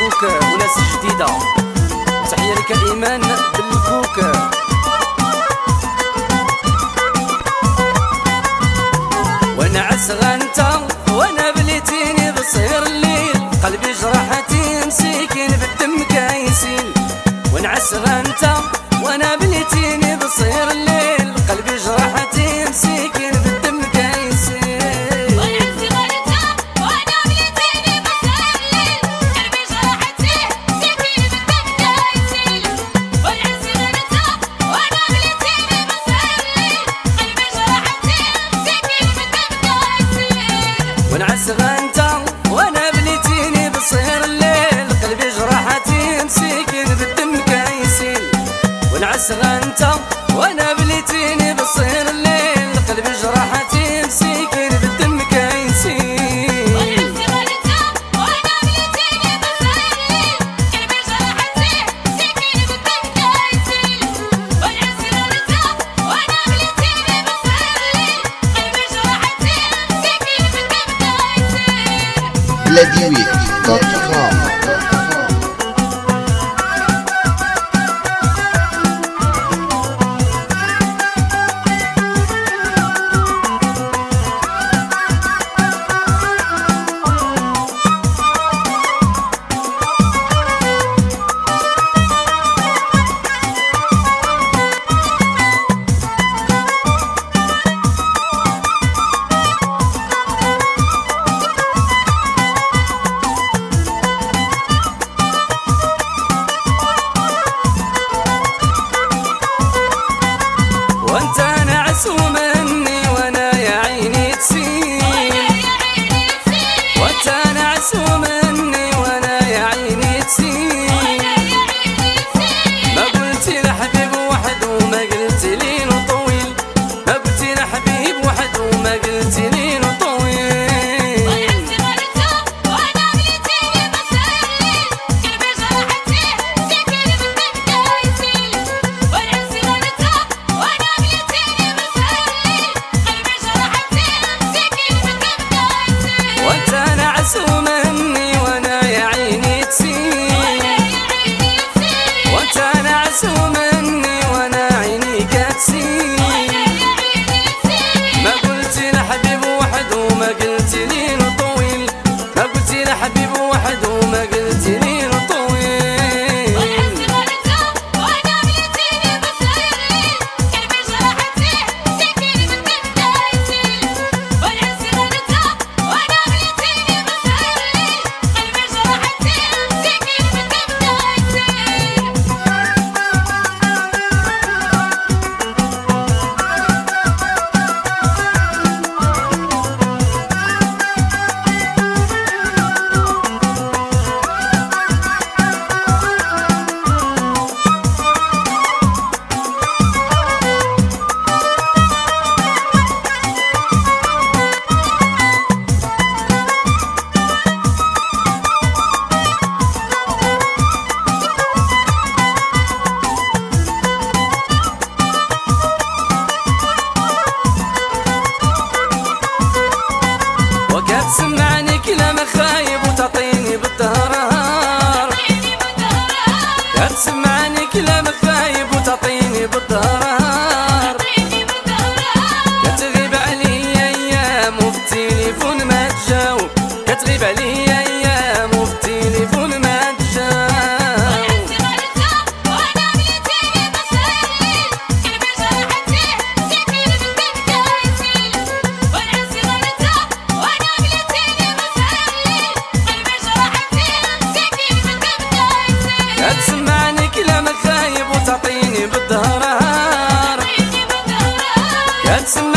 بالكوك وناس جديدة. تحية لك إيمان بالكوك. وانا عسغة انت وانا بليتيني بصير الليل، قلبي جرحتي مسكين بالدم كايسين. وانا عسغة انت وانا بليتيني بصير الليل، قلبي جرحتي مسكين بالدم كايسين. ونعسغة انت وانا بليتيني بصير الليل، قلبي جرحتي مسكين بالدم كايسين. ونعسغة انت وانا بليتيني بصير الليل، قلبي جرحتي مسكين بالدم كايسين. Bladiwit.com. وانت نعس مني وانا يا عيني تسيل، وانت نعس مني وانا يا عيني تسيل. ما قلتي لحبيب واحد وما قلتي لي طويل، ما قلتي لحبيب واحد وما قلتي لي طويل. وانت نعس مني وانا يا عيني تسيل، وانت نعس مني وانا عينيك تسيل. ما قلتي لحبيب واحد وما قلتي لي طويل، ما قلتي لحبيب واحد وما قلتي لي طويل. تسمعني كلام خايب وتعطيني بالدهر، تسمعني كلام خايب وتعطيني بالدهر. كتغيب علي ايام وفي التليفون ما تجاوب، كتغيب علي ايام وفي التليفون ما تجاوب. تسمعني كلام خايب وتعطيني بالدهر،